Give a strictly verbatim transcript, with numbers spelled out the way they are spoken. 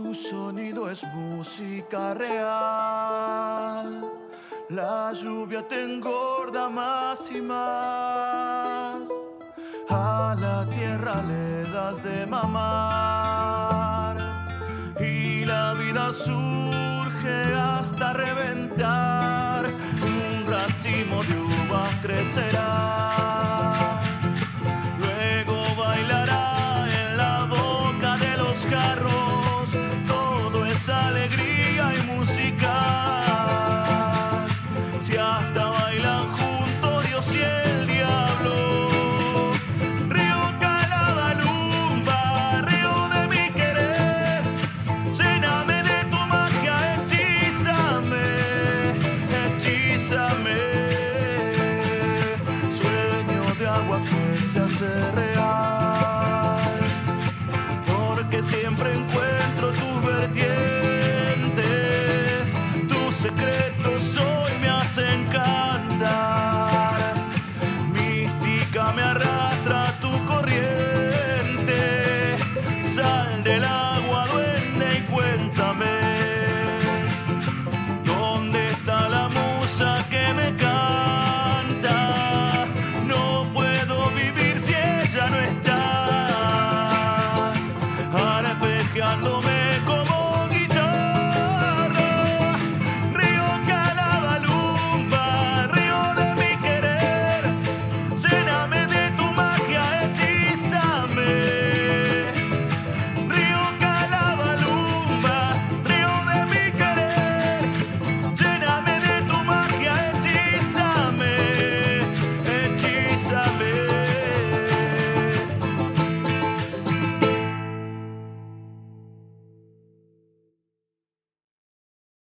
Tu sonido es música real. La lluvia te engorda más y más. A la tierra le das de mamar. Y la vida surge hasta reventar. Un racimo de uvas crecerá. Luego bailará en la boca de los jarros. Todo es alegría y música. Si hasta bailan juntos Dios y el diablo. Río Calabalumba, río de mi querer. Lléname de tu magia, hechízame, hechízame. Sueño de agua que se hace real.